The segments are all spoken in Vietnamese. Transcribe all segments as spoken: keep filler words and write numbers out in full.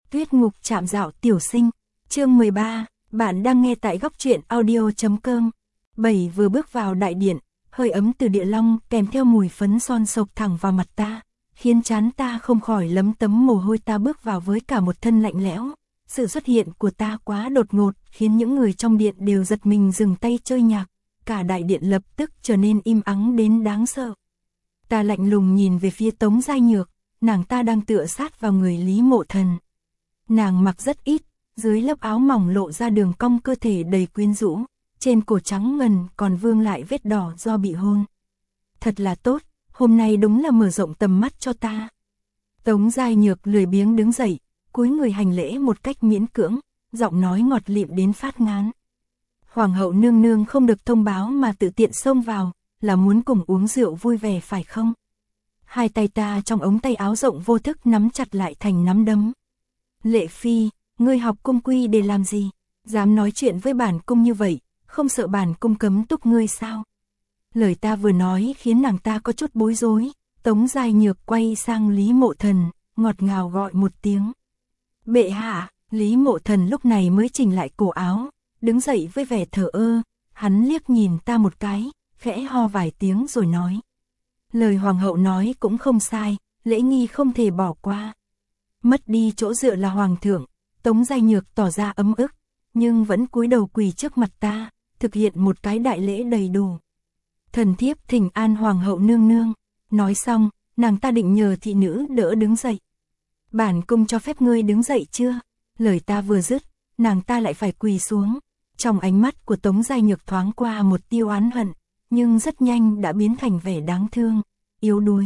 Tuyết ngục trạm dạo tiểu sinh, chương mười ba, bạn đang nghe tại góc truyện audio chấm com. Bảy vừa bước vào đại điện, hơi ấm từ địa long kèm theo mùi phấn son sộc thẳng vào mặt ta, khiến trán ta không khỏi lấm tấm mồ hôi. Ta bước vào với cả một thân lạnh lẽo. Sự xuất hiện của ta quá đột ngột, khiến những người trong điện đều giật mình dừng tay chơi nhạc. Cả đại điện lập tức trở nên im ắng đến đáng sợ. Ta lạnh lùng nhìn về phía Tống Giai Nhược, nàng ta đang tựa sát vào người Lý Mộ Thần. Nàng mặc rất ít, dưới lớp áo mỏng lộ ra đường cong cơ thể đầy quyến rũ, trên cổ trắng ngần còn vương lại vết đỏ do bị hôn. Thật là tốt, hôm nay đúng là mở rộng tầm mắt cho ta. Tống Giai Nhược lười biếng đứng dậy, cúi người hành lễ một cách miễn cưỡng, giọng nói ngọt lịm đến phát ngán. Hoàng hậu nương nương không được thông báo mà tự tiện xông vào, là muốn cùng uống rượu vui vẻ phải không? Hai tay ta trong ống tay áo rộng vô thức nắm chặt lại thành nắm đấm. Lệ Phi, ngươi học cung quy để làm gì? Dám nói chuyện với bản cung như vậy, không sợ bản cung cấm túc ngươi sao? Lời ta vừa nói khiến nàng ta có chút bối rối. Tống Giai Nhược quay sang Lý Mộ Thần, ngọt ngào gọi một tiếng. Bệ hạ. Lý Mộ Thần lúc này mới chỉnh lại cổ áo, đứng dậy với vẻ thờ ơ. Hắn liếc nhìn ta một cái, khẽ ho vài tiếng rồi nói. Lời hoàng hậu nói cũng không sai, lễ nghi không thể bỏ qua. Mất đi chỗ dựa là hoàng thượng. Tống Giai Nhược tỏ ra ấm ức, nhưng vẫn cúi đầu quỳ trước mặt ta, thực hiện một cái đại lễ đầy đủ. Thần thiếp thỉnh an hoàng hậu nương nương. Nói xong, nàng ta định nhờ thị nữ đỡ đứng dậy. Bản cung cho phép ngươi đứng dậy chưa? Lời ta vừa dứt, nàng ta lại phải quỳ xuống. Trong ánh mắt của Tống Giai Nhược thoáng qua một tia oán hận, nhưng rất nhanh đã biến thành vẻ đáng thương, yếu đuối.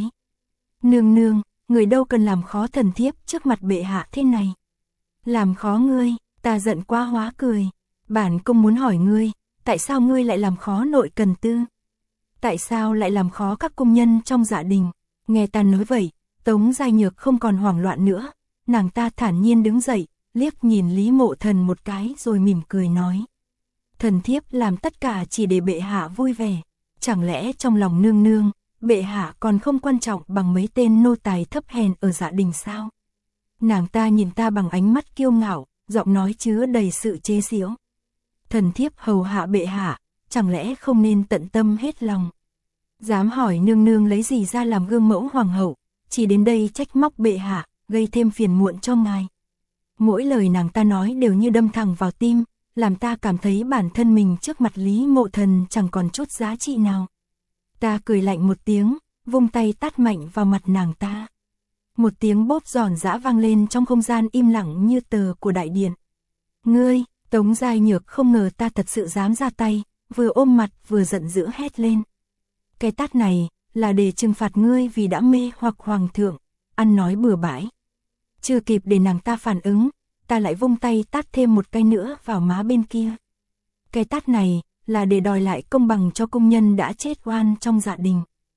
Nương nương, người đâu cần làm khó thần thiếp trước mặt bệ hạ thế này. Làm khó ngươi? Ta giận quá hóa cười. Bản cung muốn hỏi ngươi, tại sao ngươi lại làm khó nội cần tư? Tại sao lại làm khó các cung nhân trong dạ đình? Nghe ta nói vậy, Tống Giai Nhược không còn hoảng loạn nữa. Nàng ta thản nhiên đứng dậy, liếc nhìn Lý Mộ Thần một cái rồi mỉm cười nói. Thần thiếp làm tất cả chỉ để bệ hạ vui vẻ. Chẳng lẽ trong lòng nương nương, bệ hạ còn không quan trọng bằng mấy tên nô tài thấp hèn ở dạ đình sao? Nàng ta nhìn ta bằng ánh mắt kiêu ngạo, giọng nói chứa đầy sự chế giễu. Thần thiếp hầu hạ bệ hạ, chẳng lẽ không nên tận tâm hết lòng? Dám hỏi nương nương lấy gì ra làm gương mẫu hoàng hậu, chỉ đến đây trách móc bệ hạ, gây thêm phiền muộn cho ngài. Mỗi lời nàng ta nói đều như đâm thẳng vào tim, làm ta cảm thấy bản thân mình trước mặt Lý Mộ Thần chẳng còn chút giá trị nào. Ta cười lạnh một tiếng, vung tay tát mạnh vào mặt nàng ta. Một tiếng bốp giòn giã vang lên trong không gian im lặng như tờ của đại điện. Ngươi, Tống Giai Nhược không ngờ ta thật sự dám ra tay, vừa ôm mặt vừa giận dữ hét lên. Cái tát này, là để trừng phạt ngươi vì đã mê hoặc hoàng thượng, ăn nói bừa bãi. Chưa kịp để nàng ta phản ứng, ta lại vung tay tát thêm một cái nữa vào má bên kia. Cái tát này, là để đòi lại công bằng cho công nhân đã chết oan trong dạ đình.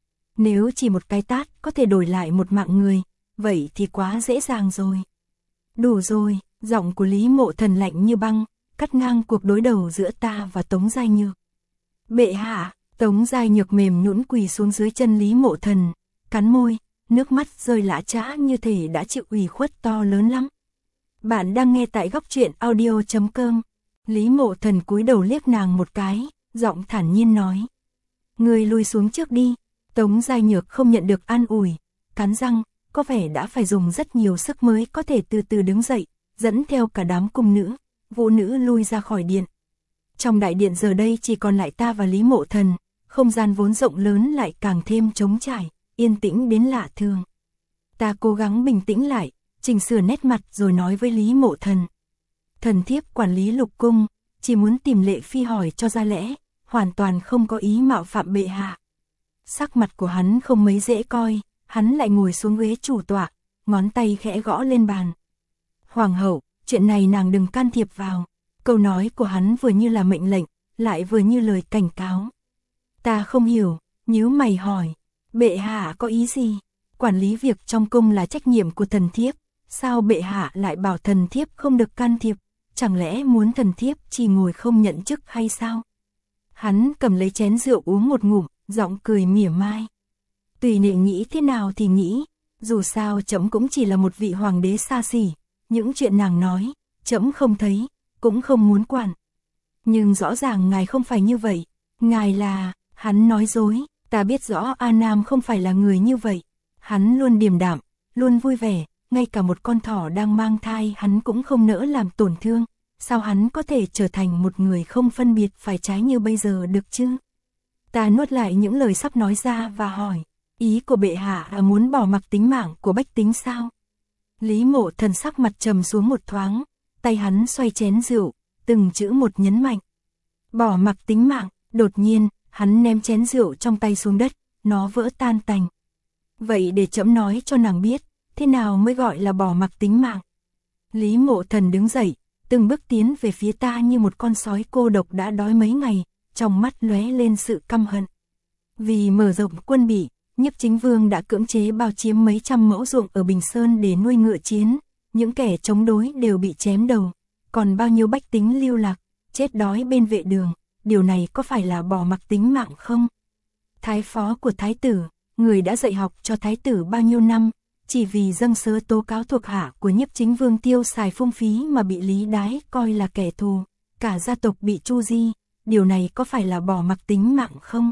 Nếu chỉ một cái tát có thể đổi lại một mạng người, vậy thì quá dễ dàng rồi. Đủ rồi, giọng của Lý Mộ Thần lạnh như băng, cắt ngang cuộc đối đầu giữa ta và Tống Giai Nhược. Bệ hạ. Tống Giai Nhược mềm nhũn quỳ xuống dưới chân Lý Mộ Thần, cắn môi, nước mắt rơi lã chã như thể đã chịu ủy khuất to lớn lắm. Bạn đang nghe tại góc truyện audio chấm com. Lý Mộ Thần cúi đầu liếc nàng một cái, giọng thản nhiên nói. Ngươi lui xuống trước đi. Tống Giai Nhược không nhận được an ủi, cắn răng, có vẻ đã phải dùng rất nhiều sức mới có thể từ từ đứng dậy, dẫn theo cả đám cung nữ, vũ nữ lui ra khỏi điện. Trong đại điện giờ đây chỉ còn lại ta và Lý Mộ Thần, không gian vốn rộng lớn lại càng thêm trống trải, yên tĩnh đến lạ thường. Ta cố gắng bình tĩnh lại, chỉnh sửa nét mặt rồi nói với Lý Mộ Thần. Thần thiếp quản lý lục cung, chỉ muốn tìm Lệ Phi hỏi cho ra lẽ, hoàn toàn không có ý mạo phạm bệ hạ. Sắc mặt của hắn không mấy dễ coi, hắn lại ngồi xuống ghế chủ tọa, ngón tay khẽ gõ lên bàn. Hoàng hậu, chuyện này nàng đừng can thiệp vào. Câu nói của hắn vừa như là mệnh lệnh, lại vừa như lời cảnh cáo. Ta không hiểu, nhíu mày hỏi, bệ hạ có ý gì? Quản lý việc trong cung là trách nhiệm của thần thiếp, sao bệ hạ lại bảo thần thiếp không được can thiệp? Chẳng lẽ muốn thần thiếp chỉ ngồi không nhận chức hay sao? Hắn cầm lấy chén rượu uống một ngụm, giọng cười mỉa mai. Tùy nệ nghĩ thế nào thì nghĩ, dù sao trẫm cũng chỉ là một vị hoàng đế xa xỉ, những chuyện nàng nói, trẫm không thấy, cũng không muốn quản. Nhưng rõ ràng ngài không phải như vậy, ngài là, hắn nói dối, ta biết rõ A Nam không phải là người như vậy. Hắn luôn điềm đạm, luôn vui vẻ, ngay cả một con thỏ đang mang thai hắn cũng không nỡ làm tổn thương. Sao hắn có thể trở thành một người không phân biệt phải trái như bây giờ được chứ? Ta nuốt lại những lời sắp nói ra và hỏi, ý của bệ hạ là muốn bỏ mặc tính mạng của bách tính sao? Lý Mộ Thần sắc mặt trầm xuống một thoáng, tay hắn xoay chén rượu, từng chữ một nhấn mạnh. Bỏ mặc tính mạng, đột nhiên, hắn ném chén rượu trong tay xuống đất, nó vỡ tan tành. Vậy để trẫm nói cho nàng biết, thế nào mới gọi là bỏ mặc tính mạng? Lý Mộ Thần đứng dậy, từng bước tiến về phía ta như một con sói cô độc đã đói mấy ngày, trong mắt lóe lên sự căm hận. Vì mở rộng quân bị, Nhiếp Chính Vương đã cưỡng chế bao chiếm mấy trăm mẫu ruộng ở Bình Sơn để nuôi ngựa chiến, những kẻ chống đối đều bị chém đầu, còn bao nhiêu bách tính lưu lạc, chết đói bên vệ đường, điều này có phải là bỏ mặc tính mạng không? Thái phó của thái tử, người đã dạy học cho thái tử bao nhiêu năm, chỉ vì dâng sớ tố cáo thuộc hạ của Nhiếp Chính Vương tiêu xài phung phí mà bị Lý Đái coi là kẻ thù, cả gia tộc bị tru di, điều này có phải là bỏ mặc tính mạng không?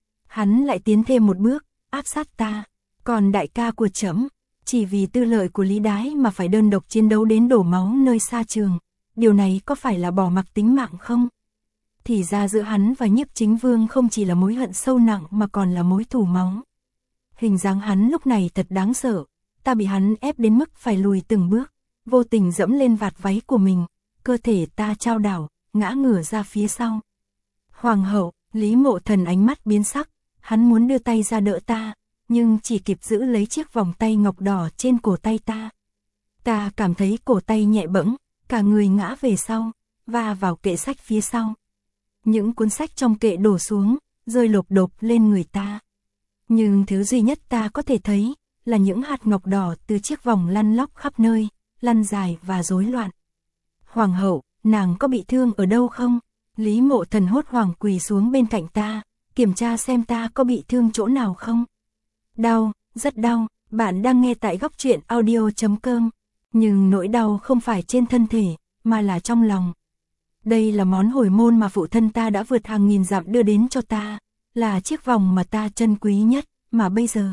Hắn lại tiến thêm một bước, áp sát ta, còn đại ca của trẫm, chỉ vì tư lợi của Lý Đái mà phải đơn độc chiến đấu đến đổ máu nơi xa trường, điều này có phải là bỏ mặc tính mạng không? Thì ra giữa hắn và Nhiếp Chính Vương không chỉ là mối hận sâu nặng mà còn là mối thù máu. Hình dáng hắn lúc này thật đáng sợ, ta bị hắn ép đến mức phải lùi từng bước, vô tình dẫm lên vạt váy của mình, cơ thể ta chao đảo, ngã ngửa ra phía sau. Hoàng hậu, Lý Mộ Thần ánh mắt biến sắc, hắn muốn đưa tay ra đỡ ta, nhưng chỉ kịp giữ lấy chiếc vòng tay ngọc đỏ trên cổ tay ta. Ta cảm thấy cổ tay nhẹ bẫng, cả người ngã về sau, và vào kệ sách phía sau. Những cuốn sách trong kệ đổ xuống, rơi lộp độp lên người ta. Nhưng thứ duy nhất ta có thể thấy, là những hạt ngọc đỏ từ chiếc vòng lăn lóc khắp nơi, lăn dài và rối loạn. Hoàng hậu, nàng có bị thương ở đâu không? Lý Mộ Thần hốt hoảng quỳ xuống bên cạnh ta, kiểm tra xem ta có bị thương chỗ nào không. Đau, rất đau, bạn đang nghe tại góc truyện audio chấm com. Nhưng nỗi đau không phải trên thân thể, mà là trong lòng. Đây là món hồi môn mà phụ thân ta đã vượt hàng nghìn dặm đưa đến cho ta, là chiếc vòng mà ta trân quý nhất, mà bây giờ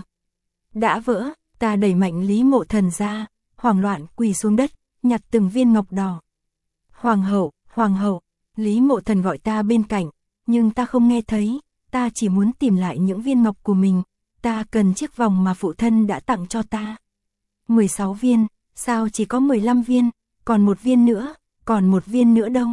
đã vỡ. Ta đẩy mạnh Lý Mộ Thần ra, hoảng loạn quỳ xuống đất, nhặt từng viên ngọc đỏ. Hoàng hậu, hoàng hậu, Lý Mộ Thần gọi ta bên cạnh, nhưng ta không nghe thấy, ta chỉ muốn tìm lại những viên ngọc của mình, ta cần chiếc vòng mà phụ thân đã tặng cho ta. mười sáu viên, sao chỉ có mười lăm viên, còn một viên nữa, còn một viên nữa đâu?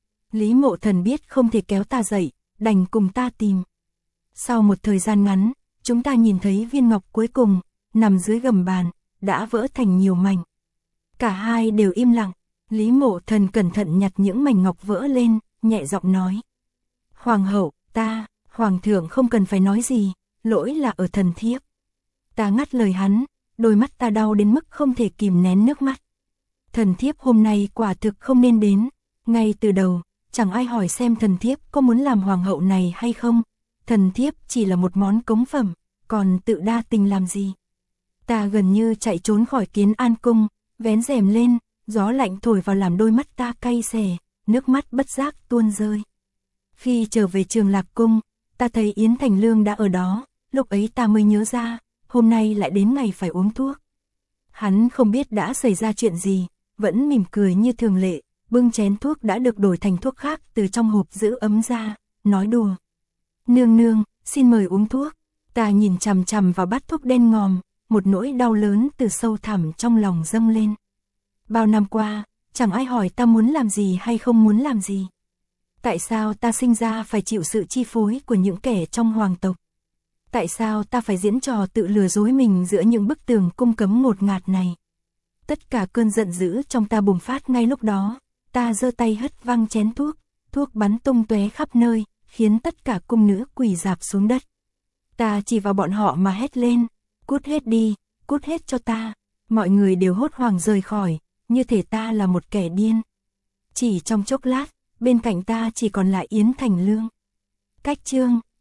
Lý Mộ Thần biết không thể kéo ta dậy, đành cùng ta tìm. Sau một thời gian ngắn, chúng ta nhìn thấy viên ngọc cuối cùng, nằm dưới gầm bàn, đã vỡ thành nhiều mảnh. Cả hai đều im lặng, Lý Mộ Thần cẩn thận nhặt những mảnh ngọc vỡ lên, nhẹ giọng nói. Hoàng hậu, ta, hoàng thượng không cần phải nói gì, lỗi là ở thần thiếp. Ta ngắt lời hắn, đôi mắt ta đau đến mức không thể kìm nén nước mắt. Thần thiếp hôm nay quả thực không nên đến, ngay từ đầu, chẳng ai hỏi xem thần thiếp có muốn làm hoàng hậu này hay không. Thần thiếp chỉ là một món cống phẩm, còn tự đa tình làm gì. Ta gần như chạy trốn khỏi Kiến An Cung, vén rèm lên, gió lạnh thổi vào làm đôi mắt ta cay xè, nước mắt bất giác tuôn rơi. Khi trở về Trường Lạc Cung, ta thấy Yến Thành Lương đã ở đó, lúc ấy ta mới nhớ ra, hôm nay lại đến ngày phải uống thuốc. Hắn không biết đã xảy ra chuyện gì, vẫn mỉm cười như thường lệ, bưng chén thuốc đã được đổi thành thuốc khác từ trong hộp giữ ấm ra, nói đùa. Nương nương, xin mời uống thuốc. Ta nhìn chằm chằm vào bát thuốc đen ngòm, một nỗi đau lớn từ sâu thẳm trong lòng dâng lên. Bao năm qua, chẳng ai hỏi ta muốn làm gì hay không muốn làm gì. Tại sao ta sinh ra phải chịu sự chi phối của những kẻ trong hoàng tộc? Tại sao ta phải diễn trò tự lừa dối mình giữa những bức tường cung cấm ngột ngạt này? Tất cả cơn giận dữ trong ta bùng phát ngay lúc đó, ta giơ tay hất văng chén thuốc, thuốc bắn tung tóe khắp nơi, khiến tất cả cung nữ quỳ rạp xuống đất. Ta chỉ vào bọn họ mà hét lên, cút hết đi, cút hết cho ta. Mọi người đều hốt hoảng rời khỏi, như thể ta là một kẻ điên. Chỉ trong chốc lát, bên cạnh ta chỉ còn lại Yến Thành Lương. Cách chương